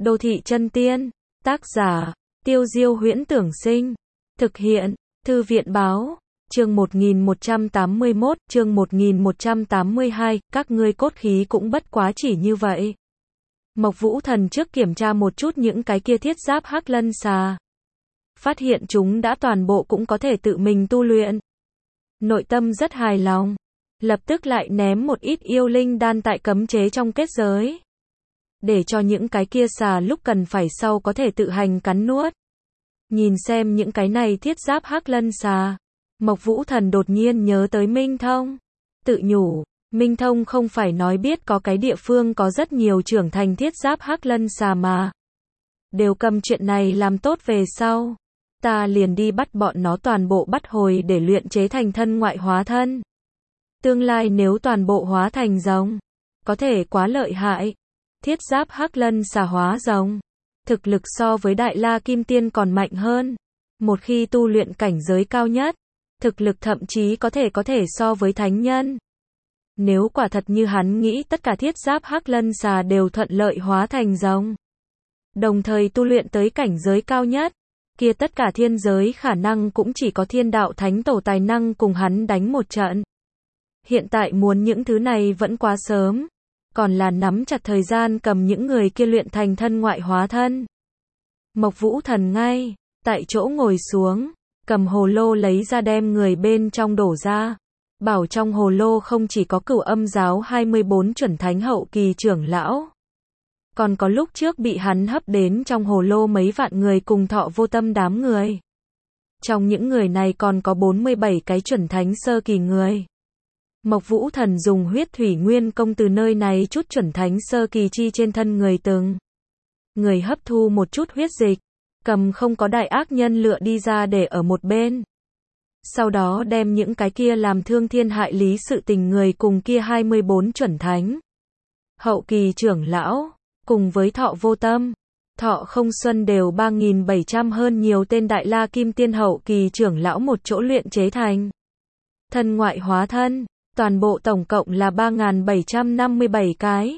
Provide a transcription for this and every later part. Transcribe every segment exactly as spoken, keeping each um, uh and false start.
Đô thị chân tiên, tác giả, Tiêu Diêu Huyễn Tưởng Sinh, thực hiện, Thư viện báo, chương một nghìn một trăm tám mươi mốt, chương một nghìn một trăm tám mươi hai, các ngươi cốt khí cũng bất quá chỉ như vậy. Mộc Vũ Thần trước kiểm tra một chút những cái kia thiết giáp hắc lân xà. Phát hiện chúng đã toàn bộ cũng có thể tự mình tu luyện. Nội tâm rất hài lòng. Lập tức lại ném một ít yêu linh đan tại cấm chế trong kết giới. Để cho những cái kia xà lúc cần phải sau có thể tự hành cắn nuốt. Nhìn xem những cái này thiết giáp hắc lân xà. Mộc Vũ Thần đột nhiên nhớ tới Minh Thông. Tự nhủ, Minh Thông không phải nói biết có cái địa phương có rất nhiều trưởng thành thiết giáp hắc lân xà mà. Đều cầm chuyện này làm tốt về sau. Ta liền đi bắt bọn nó toàn bộ bắt hồi để luyện chế thành thân ngoại hóa thân. Tương lai nếu toàn bộ hóa thành rồng, có thể quá lợi hại. Thiết giáp hắc lân xà hóa rồng, thực lực so với Đại La Kim Tiên còn mạnh hơn. Một khi tu luyện cảnh giới cao nhất, thực lực thậm chí có thể có thể so với thánh nhân. Nếu quả thật như hắn nghĩ tất cả thiết giáp hắc lân xà đều thuận lợi hóa thành rồng, đồng thời tu luyện tới cảnh giới cao nhất, kia tất cả thiên giới khả năng cũng chỉ có thiên đạo thánh tổ tài năng cùng hắn đánh một trận. Hiện tại muốn những thứ này vẫn quá sớm, còn là nắm chặt thời gian cầm những người kia luyện thành thân ngoại hóa thân. Mộc Vũ Thần ngay tại chỗ ngồi xuống, cầm hồ lô lấy ra đem người bên trong đổ ra. Bảo trong hồ lô không chỉ có Cửu Âm giáo hai mươi bốn chuẩn thánh hậu kỳ trưởng lão, còn có lúc trước bị hắn hấp đến trong hồ lô mấy vạn người cùng Thọ Vô Tâm đám người. Trong những người này còn có bốn mươi bảy cái chuẩn thánh sơ kỳ người. Mộc Vũ Thần dùng huyết thủy nguyên công từ nơi này chút chuẩn thánh sơ kỳ chi trên thân người từng người hấp thu một chút huyết dịch, cầm không có đại ác nhân lựa đi ra để ở một bên. Sau đó đem những cái kia làm thương thiên hại lý sự tình người cùng kia hai mươi bốn chuẩn thánh hậu kỳ trưởng lão, cùng với Thọ Vô Tâm, Thọ Không Xuân đều ba nghìn bảy trăm hơn nhiều tên Đại La Kim Tiên hậu kỳ trưởng lão một chỗ luyện chế thành thân ngoại hóa thân, toàn bộ tổng cộng là ba nghìn bảy trăm năm mươi bảy cái.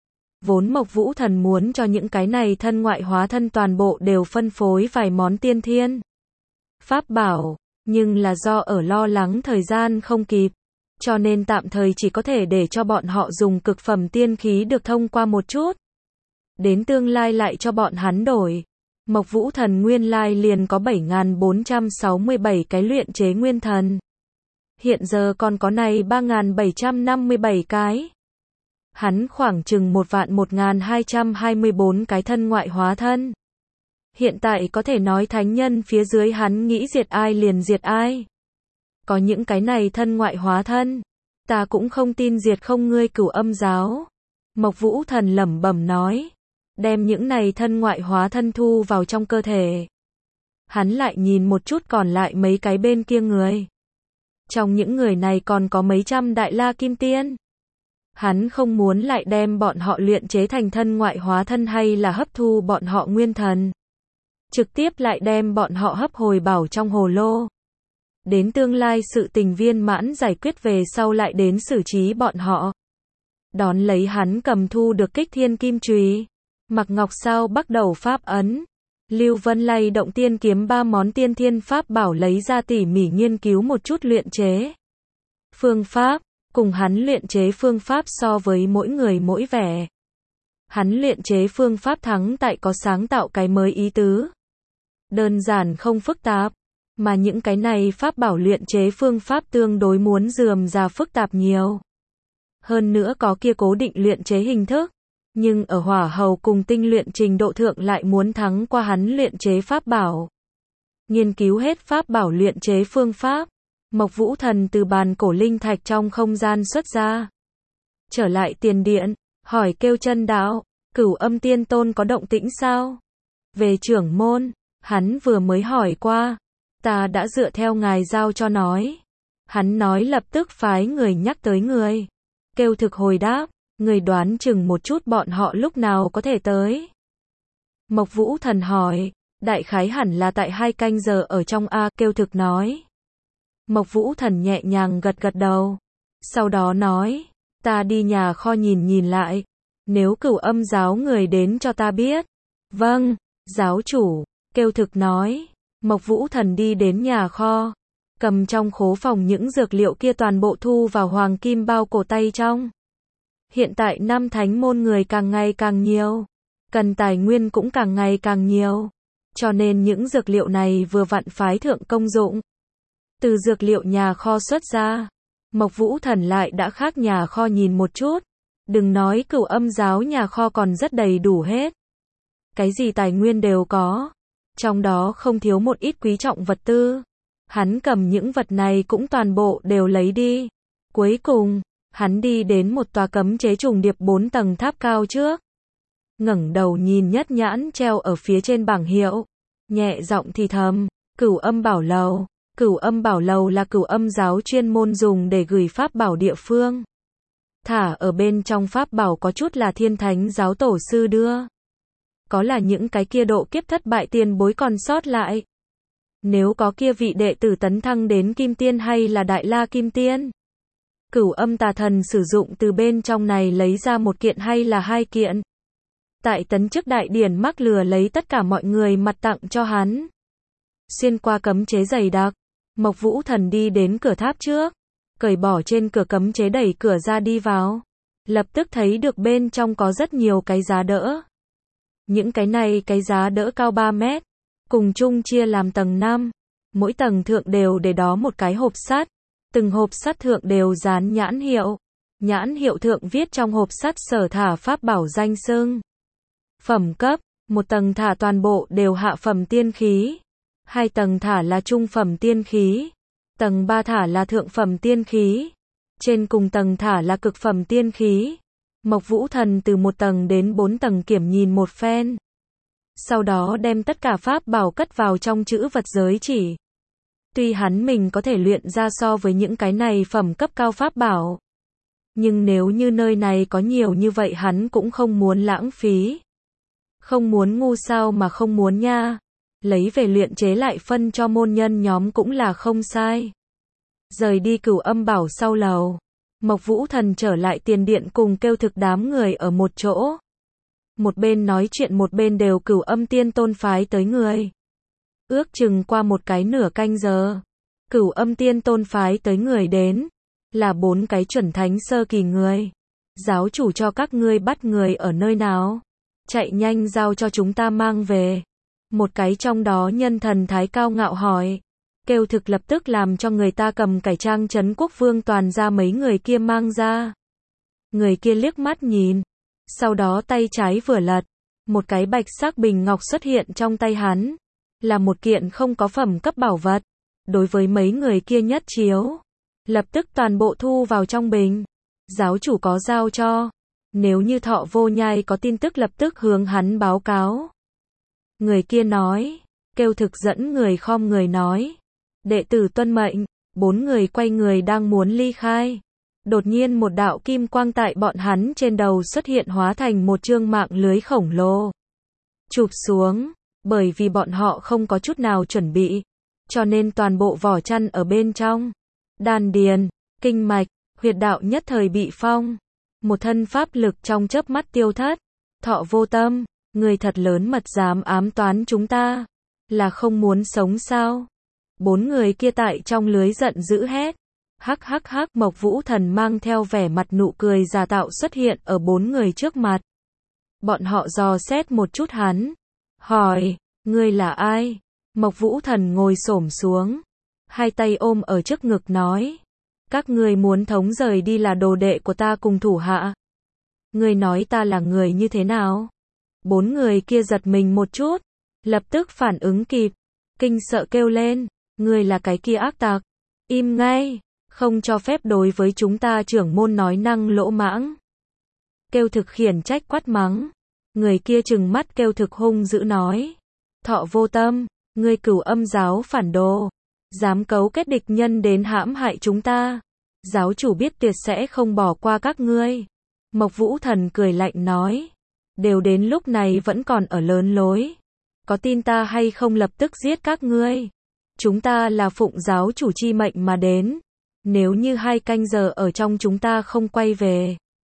Vốn Mộc Vũ Thần muốn cho những cái này thân ngoại hóa thân toàn bộ đều phân phối vài món tiên thiên pháp bảo, nhưng là do ở lo lắng thời gian không kịp, cho nên tạm thời chỉ có thể để cho bọn họ dùng cực phẩm tiên khí được thông qua một chút. Đến tương lai lại cho bọn hắn đổi. Mộc Vũ Thần nguyên lai liền có bảy nghìn bốn trăm sáu mươi bảy cái luyện chế nguyên thần. Hiện giờ còn có này ba nghìn bảy trăm năm mươi bảy cái. Hắn khoảng chừng một vạn một nghìn hai trăm hai mươi bốn cái thân ngoại hóa thân. Hiện tại có thể nói thánh nhân phía dưới hắn nghĩ diệt ai liền diệt ai. Có những cái này thân ngoại hóa thân, ta cũng không tin diệt không ngươi Cửu Âm giáo. Mộc Vũ Thần lẩm bẩm nói, đem những này thân ngoại hóa thân thu vào trong cơ thể. Hắn lại nhìn một chút còn lại mấy cái bên kia người. Trong những người này còn có mấy trăm Đại La Kim Tiên. Hắn không muốn lại đem bọn họ luyện chế thành thân ngoại hóa thân hay là hấp thu bọn họ nguyên thần. Trực tiếp lại đem bọn họ hấp hồi bảo trong hồ lô. Đến tương lai sự tình viên mãn giải quyết về sau lại đến xử trí bọn họ. Đón lấy hắn cầm thu được Kích Thiên Kim Chùy, Mặc Ngọc Sao bắt đầu pháp ấn, Lưu Vân lay động tiên kiếm ba món tiên thiên pháp bảo lấy ra tỉ mỉ nghiên cứu một chút luyện chế phương pháp, cùng hắn luyện chế phương pháp so với mỗi người mỗi vẻ. Hắn luyện chế phương pháp thắng tại có sáng tạo cái mới ý tứ. Đơn giản không phức tạp, mà những cái này pháp bảo luyện chế phương pháp tương đối muốn rườm rà phức tạp nhiều. Hơn nữa có kia cố định luyện chế hình thức, nhưng ở hỏa hầu cùng tinh luyện trình độ thượng lại muốn thắng qua hắn luyện chế pháp bảo. Nghiên cứu hết pháp bảo luyện chế phương pháp, Mộc Vũ Thần từ bàn cổ linh thạch trong không gian xuất ra. Trở lại tiền điện, hỏi kêu Chân Đạo, Cửu Âm Tiên Tôn có động tĩnh sao? Về trưởng môn, hắn vừa mới hỏi qua, ta đã dựa theo ngài giao cho nói. Hắn nói lập tức phái người nhắc tới người. Kêu Thực hồi đáp, người đoán chừng một chút bọn họ lúc nào có thể tới. Mộc Vũ Thần hỏi, đại khái hẳn là tại hai canh giờ ở trong A. Kêu Thực nói. Mộc Vũ Thần nhẹ nhàng gật gật đầu. Sau đó nói, ta đi nhà kho nhìn nhìn lại. Nếu Cửu Âm giáo người đến cho ta biết, Vâng, giáo chủ, Kêu Thực nói. Mộc Vũ Thần đi đến nhà kho, cầm trong khố phòng những dược liệu kia toàn bộ thu vào hoàng kim bao cổ tay trong. Hiện tại Nam Thánh môn người càng ngày càng nhiều, cần tài nguyên cũng càng ngày càng nhiều, cho nên những dược liệu này vừa vặn phái thượng công dụng. Từ dược liệu nhà kho xuất ra, Mộc Vũ Thần lại đã khác nhà kho nhìn một chút, đừng nói Cửu Âm giáo nhà kho còn rất đầy đủ hết. Cái gì tài nguyên đều có, trong đó không thiếu một ít quý trọng vật tư. Hắn cầm những vật này cũng toàn bộ đều lấy đi. Cuối cùng, hắn đi đến một tòa cấm chế trùng điệp bốn tầng tháp cao trước. Ngẩng đầu nhìn nhất nhãn treo ở phía trên bảng hiệu, nhẹ giọng thì thầm, Cửu Âm Bảo Lầu. Cửu Âm Bảo Lầu là Cửu Âm giáo chuyên môn dùng để gửi pháp bảo địa phương. Thả ở bên trong pháp bảo có chút là Thiên Thánh giáo tổ sư đưa, có là những cái kia độ kiếp thất bại tiền bối còn sót lại. Nếu có kia vị đệ tử tấn thăng đến Kim Tiên hay là Đại La Kim Tiên, Cửu Âm tà thần sử dụng từ bên trong này lấy ra một kiện hay là hai kiện. Tại tấn chức đại điển mắc lừa lấy tất cả mọi người mặt tặng cho hắn. Xuyên qua cấm chế dày đặc, Mộc Vũ Thần đi đến cửa tháp trước, cởi bỏ trên cửa cấm chế đẩy cửa ra đi vào. Lập tức thấy được bên trong có rất nhiều cái giá đỡ. Những cái này cái giá đỡ cao ba mét, cùng chung chia làm tầng năm, mỗi tầng thượng đều để đó một cái hộp sắt, từng hộp sắt thượng đều dán nhãn hiệu. Nhãn hiệu thượng viết trong hộp sắt sở thả pháp bảo danh xưng. Phẩm cấp, một tầng thả toàn bộ đều hạ phẩm tiên khí, hai tầng thả là trung phẩm tiên khí, tầng ba thả là thượng phẩm tiên khí, trên cùng tầng thả là cực phẩm tiên khí. Mộc Vũ Thần từ một tầng đến bốn tầng kiểm nhìn một phen, sau đó đem tất cả pháp bảo cất vào trong chữ vật giới chỉ. Tuy hắn mình có thể luyện ra so với những cái này phẩm cấp cao pháp bảo, nhưng nếu như nơi này có nhiều như vậy hắn cũng không muốn lãng phí. Không muốn ngu sao mà không muốn nha. Lấy về luyện chế lại phân cho môn nhân nhóm cũng là không sai. Rời đi Cửu Âm Bảo sau lầu, Mộc Vũ Thần trở lại tiền điện cùng Kêu Thực đám người ở một chỗ. Một bên nói chuyện một bên đều Cửu Âm Tiên Tôn phái tới người. Ước chừng qua một cái nửa canh giờ, Cửu Âm Tiên Tôn phái tới người đến, là bốn cái chuẩn thánh sơ kỳ người. Giáo chủ cho các ngươi bắt người ở nơi nào? Chạy nhanh giao cho chúng ta mang về. Một cái trong đó nhân thần thái cao ngạo hỏi. Kêu Thực lập tức làm cho người ta cầm cải trang trấn quốc vương toàn ra mấy người kia mang ra. Người kia liếc mắt nhìn, sau đó tay trái vừa lật, một cái bạch sắc bình ngọc xuất hiện trong tay hắn, là một kiện không có phẩm cấp bảo vật. Đối với mấy người kia nhất chiếu, lập tức toàn bộ thu vào trong bình. Giáo chủ có giao cho, nếu như Thọ Vô Nhai có tin tức lập tức hướng hắn báo cáo. Người kia nói. Kêu Thực dẫn người khom người nói, đệ tử tuân mệnh. Bốn người quay người đang muốn ly khai, đột nhiên một đạo kim quang tại bọn hắn trên đầu xuất hiện hóa thành một chương mạng lưới khổng lồ, chụp xuống. Bởi vì bọn họ không có chút nào chuẩn bị, cho nên toàn bộ vỏ chăn ở bên trong, đan điền, kinh mạch, huyệt đạo nhất thời bị phong. Một thân pháp lực trong chớp mắt tiêu thất. Thọ Vô Tâm, người thật lớn mật dám ám toán chúng ta, là không muốn sống sao? Bốn người kia tại trong lưới giận dữ hét. Hắc hắc hắc. Mộc Vũ Thần mang theo vẻ mặt nụ cười giả tạo xuất hiện ở bốn người trước mặt. Bọn họ dò xét một chút hắn, hỏi, ngươi là ai? Mộc Vũ Thần ngồi xổm xuống, hai tay ôm ở trước ngực nói, các ngươi muốn thống rời đi là đồ đệ của ta cùng thủ hạ. Ngươi nói ta là người như thế nào? Bốn người kia giật mình một chút, lập tức phản ứng kịp, kinh sợ kêu lên, ngươi là cái kia ác tặc, im ngay, không cho phép đối với chúng ta trưởng môn nói năng lỗ mãng. Kêu Thực khiển trách quát mắng, người kia trừng mắt Kêu Thực hung dữ nói, Thọ Vô Tâm, ngươi Cửu Âm giáo phản đồ, dám cấu kết địch nhân đến hãm hại chúng ta, giáo chủ biết tuyệt sẽ không bỏ qua các ngươi. Mộc Vũ Thần cười lạnh nói, đều đến lúc này vẫn còn ở lớn lối, có tin ta hay không lập tức giết các ngươi. Chúng ta là phụng giáo chủ chi mệnh mà đến, nếu như hai canh giờ ở trong chúng ta không quay về,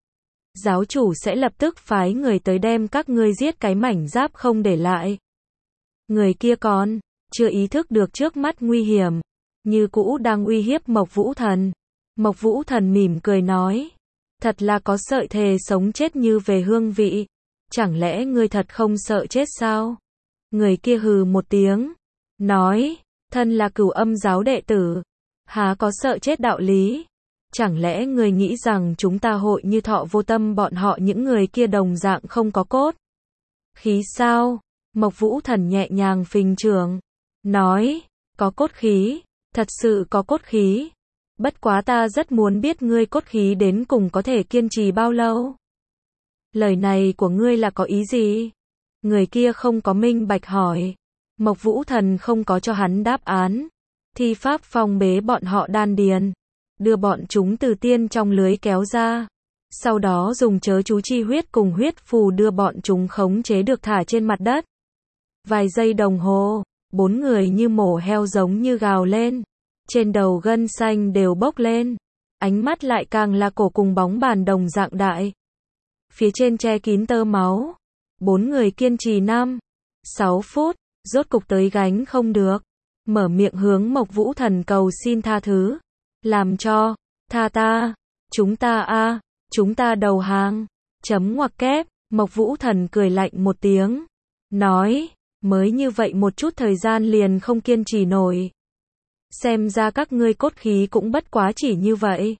giáo chủ sẽ lập tức phái người tới đem các ngươi giết cái mảnh giáp không để lại. Người kia còn chưa ý thức được trước mắt nguy hiểm, như cũ đang uy hiếp Mộc Vũ Thần. Mộc Vũ Thần mỉm cười nói, thật là có sợi thề sống chết như về hương vị, chẳng lẽ ngươi thật không sợ chết sao? Người kia hừ một tiếng, nói, thân là Cửu Âm giáo đệ tử, há có sợ chết đạo lý? Chẳng lẽ người nghĩ rằng chúng ta hội như Thọ Vô Tâm bọn họ những người kia đồng dạng không có cốt khí sao? Mộc Vũ Thần nhẹ nhàng phình trường, nói, có cốt khí, thật sự có cốt khí. Bất quá ta rất muốn biết ngươi cốt khí đến cùng có thể kiên trì bao lâu. Lời này của ngươi là có ý gì? Người kia không có minh bạch hỏi. Mộc Vũ Thần không có cho hắn đáp án. Thi pháp phong bế bọn họ đan điền, đưa bọn chúng từ tiên trong lưới kéo ra. Sau đó dùng chớ chú chi huyết cùng huyết phù đưa bọn chúng khống chế được thả trên mặt đất. Vài giây đồng hồ, bốn người như mổ heo giống như gào lên. Trên đầu gân xanh đều bốc lên. Ánh mắt lại càng là cổ cùng bóng bàn đồng dạng đại. Phía trên che kín tơ máu. Bốn người kiên trì năm, sáu phút, rốt cục tới gánh không được. Mở miệng hướng Mộc Vũ Thần cầu xin tha thứ. Làm cho, tha ta, chúng ta a, chúng ta đầu hàng. Chấm ngoặc kép, Mộc Vũ Thần cười lạnh một tiếng. Nói, mới như vậy một chút thời gian liền không kiên trì nổi. Xem ra các ngươi cốt khí cũng bất quá chỉ như vậy.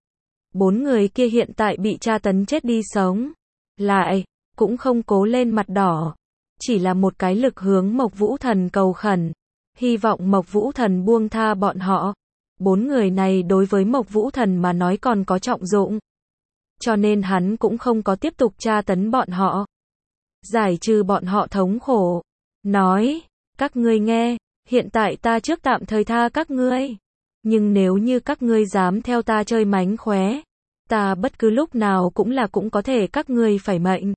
Bốn người kia hiện tại bị tra tấn chết đi sống. Lại, cũng không cố lên mặt đỏ. Chỉ là một cái lực hướng Mộc Vũ Thần cầu khẩn. Hy vọng Mộc Vũ Thần buông tha bọn họ. Bốn người này đối với Mộc Vũ Thần mà nói còn có trọng dụng. Cho nên hắn cũng không có tiếp tục tra tấn bọn họ. Giải trừ bọn họ thống khổ. Nói, các ngươi nghe, hiện tại ta trước tạm thời tha các ngươi. Nhưng nếu như các ngươi dám theo ta chơi mánh khóe, ta bất cứ lúc nào cũng là cũng có thể các ngươi phải mệnh.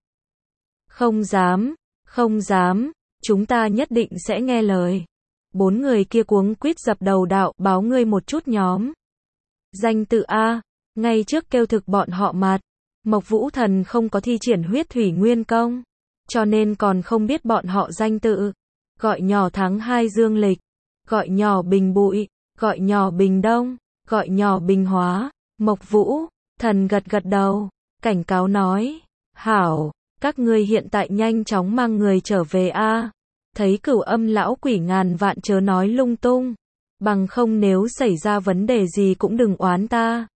Không dám, không dám, chúng ta nhất định sẽ nghe lời. Bốn người kia cuống quýt dập đầu đạo báo ngươi một chút nhóm. Danh tự A, ngay trước kêu thực bọn họ mặt. Mộc Vũ Thần không có thi triển huyết thủy nguyên công, cho nên còn không biết bọn họ danh tự. Gọi nhỏ tháng hai dương lịch, gọi nhỏ bình bụi, gọi nhỏ bình đông, gọi nhỏ bình hóa. Mộc Vũ Thần gật gật đầu, cảnh cáo nói, hảo, các ngươi hiện tại nhanh chóng mang người trở về a. Thấy Cửu Âm lão quỷ ngàn vạn chớ nói lung tung, bằng không nếu xảy ra vấn đề gì cũng đừng oán ta.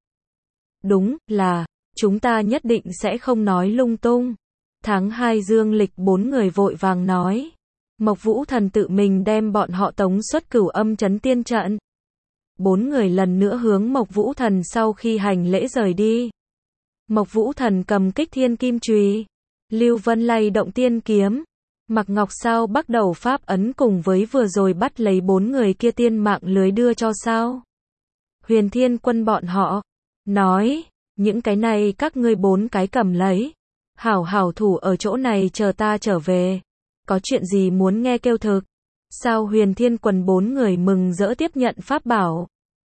Đúng là, chúng ta nhất định sẽ không nói lung tung. Tháng hai dương lịch bốn người vội vàng nói. Mộc Vũ Thần tự mình đem bọn họ tống xuất Cửu Âm trấn tiên trận. Bốn người lần nữa hướng Mộc Vũ Thần sau khi hành lễ rời đi. Mộc Vũ Thần cầm Kích Thiên Kim Chùy, Lưu Vân lay động tiên kiếm, Mặc Ngọc sao bắt đầu pháp ấn cùng với vừa rồi bắt lấy bốn người kia tiên mạng lưới đưa cho sao Huyền Thiên Quân bọn họ, nói, những cái này các ngươi bốn cái cầm lấy, hảo hảo thủ ở chỗ này chờ ta trở về, có chuyện gì muốn nghe kêu thực. Sao Huyền Thiên Quân bốn người mừng rỡ tiếp nhận pháp bảo.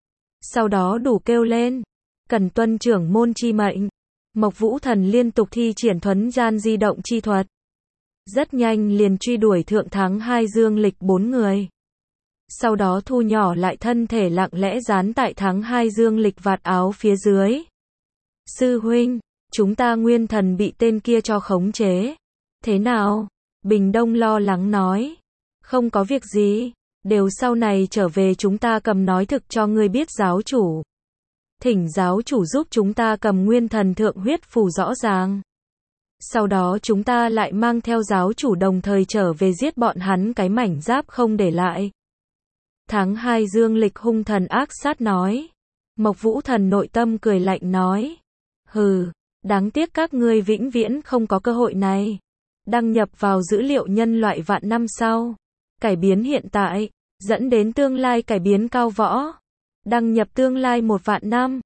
Sau đó đủ kêu lên, cần tuân trưởng môn chi mệnh. Mộc Vũ Thần liên tục thi triển thuấn gian di động chi thuật. Rất nhanh liền truy đuổi thượng tháng hai dương lịch bốn người. Sau đó thu nhỏ lại thân thể lặng lẽ dán tại tháng hai dương lịch vạt áo phía dưới. Sư huynh, chúng ta nguyên thần bị tên kia cho khống chế. Thế nào? Bình Đông lo lắng nói. Không có việc gì, đều sau này trở về chúng ta cầm nói thực cho ngươi biết giáo chủ. Thỉnh giáo chủ giúp chúng ta cầm nguyên thần thượng huyết phù rõ ràng. Sau đó chúng ta lại mang theo giáo chủ đồng thời trở về giết bọn hắn cái mảnh giáp không để lại. Tháng hai dương lịch hung thần ác sát nói. Mộc Vũ Thần nội tâm cười lạnh nói. Hừ, đáng tiếc các ngươi vĩnh viễn không có cơ hội này. Đăng nhập vào dữ liệu nhân loại vạn năm sau. Cải biến hiện tại, dẫn đến tương lai cải biến cao võ. Đăng nhập tương lai một vạn năm.